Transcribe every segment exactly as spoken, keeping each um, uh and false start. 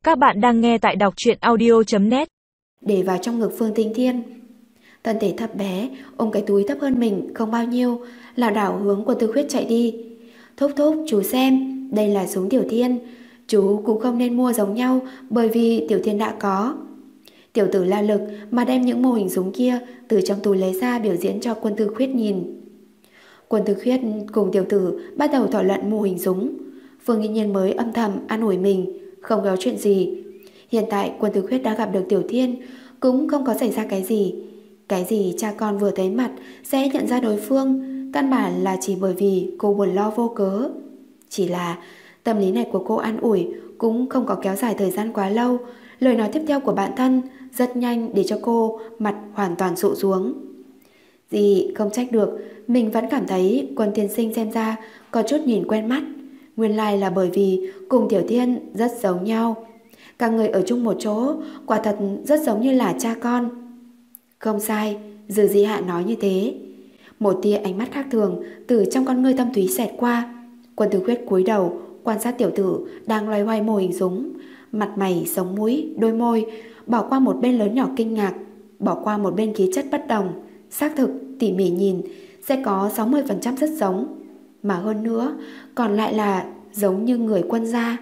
Các bạn đang nghe tại đọc truyện audio chấm net. Để vào trong ngực Phương Tinh Thiên. Thân thể thấp bé, ôm cái túi thấp hơn mình không bao nhiêu, lảo đảo hướng Quân Tư Khuyết chạy đi. Thúc thúc, chú xem, đây là súng Tiểu Thiên. Chú cũng không nên mua giống nhau, bởi vì Tiểu Thiên đã có. Tiểu tử la lực mà đem những mô hình súng kia từ trong túi lấy ra biểu diễn cho Quân Tư Khuyết nhìn. Quân Tư Khuyết cùng tiểu tử bắt đầu thảo luận mô hình súng. Phương Nghi Nhiên mới âm thầm an ủi mình, không có chuyện gì. Hiện tại Quân Tư Khuyết đã gặp được Tiểu Thiên, cũng không có xảy ra cái gì. Cái gì cha con vừa thấy mặt sẽ nhận ra đối phương, căn bản là chỉ bởi vì cô buồn lo vô cớ. Chỉ là tâm lý này của cô an ủi cũng không có kéo dài thời gian quá lâu. Lời nói tiếp theo của bạn thân rất nhanh để cho cô mặt hoàn toàn sụ xuống. Dì không trách được, mình vẫn cảm thấy Quân tiên sinh xem ra có chút nhìn quen mắt. Nguyên lai là bởi vì cùng Tiểu Thiên rất giống nhau. Các người ở chung một chỗ, quả thật rất giống như là cha con. Không sai, Dư Di Hạ nói như thế. Một tia ánh mắt khác thường từ trong con ngươi thâm thúy xẹt qua. Quân Tư Khuyết cúi đầu quan sát tiểu tử đang loay hoay mô hình súng, mặt mày, sống mũi, đôi môi, bỏ qua một bên lớn nhỏ kinh ngạc, bỏ qua một bên khí chất bất đồng. Xác thực tỉ mỉ nhìn sẽ có sáu mươi phần trăm rất giống, mà hơn nữa còn lại là giống như người Quân gia.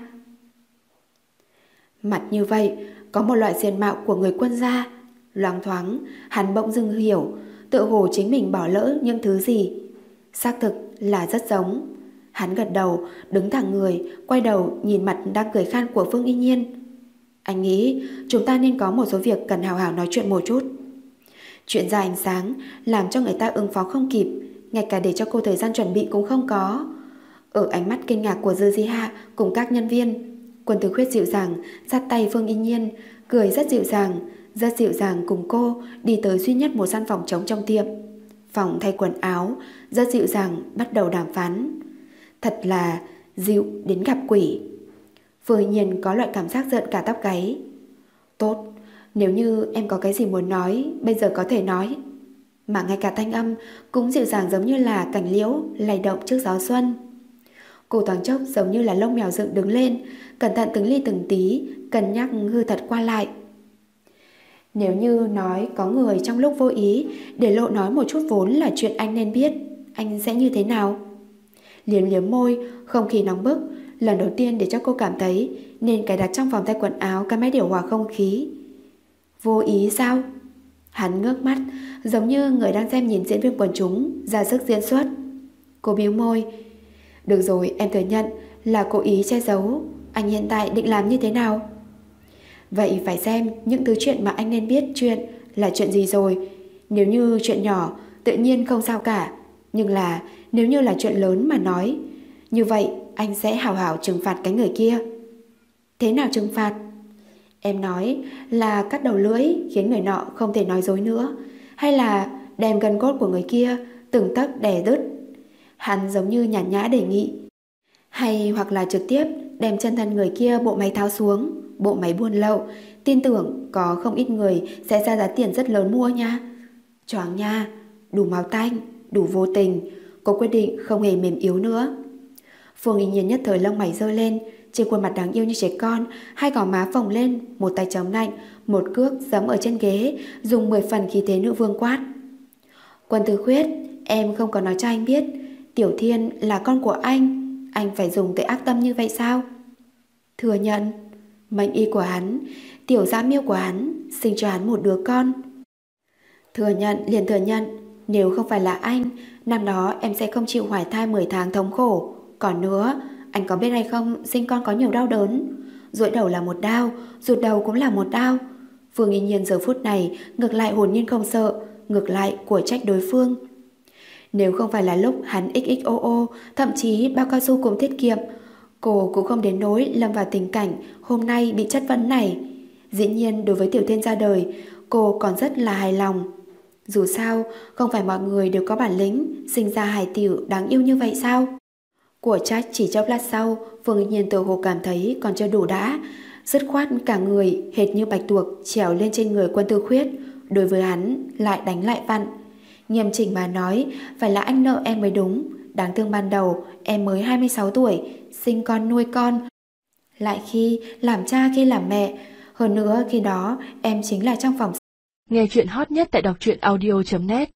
Mặt như vậy, có một loại diện mạo của người Quân gia. Loáng thoáng, hắn bỗng dưng hiểu, tựa hồ chính mình bỏ lỡ những thứ gì. Xác thực là rất giống. Hắn gật đầu, đứng thẳng người, quay đầu nhìn mặt đang cười khan của Phương Y Nhiên. Anh nghĩ chúng ta nên có một số việc cần hào hào nói chuyện một chút. Chuyện ra ánh sáng làm cho người ta ứng phó không kịp, ngay cả để cho cô thời gian chuẩn bị cũng không có. Ở ánh mắt kinh ngạc của Dư Di Hạ cùng các nhân viên, Quân Tư Khuyết dịu dàng dắt tay Phương Y Nhiên, cười rất dịu dàng, rất dịu dàng cùng cô đi tới duy nhất một gian phòng trống trong tiệm. Phòng thay quần áo, rất dịu dàng bắt đầu đàm phán. Thật là dịu đến gặp quỷ. Phương Y Nhiên có loại cảm giác giận cả tóc gáy. Tốt, nếu như em có cái gì muốn nói, bây giờ có thể nói. Mà ngay cả thanh âm cũng dịu dàng giống như là cành liễu lay động trước gió xuân. Cô thoáng chốc giống như là lông mèo dựng đứng lên, cẩn thận từng ly từng tí, cân nhắc hư thật qua lại. Nếu như nói có người trong lúc vô ý để lộ nói một chút vốn là chuyện anh nên biết, anh sẽ như thế nào? Liếm liếm môi, không khí nóng bức, lần đầu tiên để cho cô cảm thấy nên cài đặt trong phòng thay quần áo cái máy điều hòa không khí. Vô ý sao? Hắn ngước mắt, giống như người đang xem nhìn diễn viên quần chúng ra sức diễn xuất. Cô bĩu môi. Được rồi, em thừa nhận là cố ý che giấu. Anh hiện tại định làm như thế nào? Vậy phải xem những thứ chuyện mà anh nên biết chuyện là chuyện gì rồi. Nếu như chuyện nhỏ, tự nhiên không sao cả. Nhưng là nếu như là chuyện lớn mà nói, như vậy anh sẽ hào hào trừng phạt cái người kia. Thế nào trừng phạt? Em nói là cắt đầu lưỡi khiến người nọ không thể nói dối nữa, hay là đem gân cốt của người kia từng tấc đè đứt? Hắn giống như nhàn nhã đề nghị. Hay hoặc là trực tiếp đem chân thân người kia bộ máy tháo xuống, bộ máy buôn lậu, tin tưởng có không ít người sẽ ra giá tiền rất lớn mua nha. Choáng nha, đủ máu tanh, đủ vô tình. Cô quyết định không hề mềm yếu nữa. Phương Y Nhiên nhất thời lông mày giơ lên, trên khuôn mặt đáng yêu như trẻ con, hai gò má phồng lên, một tay chống lạnh, một cước giẫm ở trên ghế, dùng mười phần khí thế nữ vương quát. Quân Tư Khuyết, em không có nói cho anh biết Tiểu Thiên là con của anh, anh phải dùng tới ác tâm như vậy sao? Thừa nhận, mệnh y của hắn, tiểu dã miêu của hắn sinh cho hắn một đứa con. Thừa nhận liền thừa nhận, nếu không phải là anh, năm đó em sẽ không chịu hoài thai mười tháng thống khổ. Còn nữa, anh có biết hay không, sinh con có nhiều đau đớn. Dỗi đầu là một đau, rụt đầu cũng là một đau. Phương Y Nhiên giờ phút này ngược lại hồn nhiên không sợ, ngược lại của trách đối phương. Nếu không phải là lúc hắn ích ích ô ô, thậm chí bao cao su cũng tiết kiệm, cô cũng không đến nỗi lâm vào tình cảnh hôm nay bị chất vấn này. Dĩ nhiên đối với Tiểu Thiên ra đời, cô còn rất là hài lòng. Dù sao, không phải mọi người đều có bản lĩnh sinh ra hài tiểu đáng yêu như vậy sao? Của trách chỉ chốc lát sau, Phương Y Nhiên tự hồ cảm thấy còn chưa đủ đã, dứt khoát cả người hệt như bạch tuộc trèo lên trên người Quân Tư Khuyết, đối với hắn lại đánh lại vặn. Nghiêm chỉnh mà nói, phải là anh nợ em mới đúng. Đáng thương ban đầu em mới hai mươi sáu tuổi, sinh con nuôi con, Lại khi làm cha khi làm mẹ. Hơn nữa khi đó em chính là trong phòng. Nghe chuyện hot nhất tại đọc truyện audio chấm net.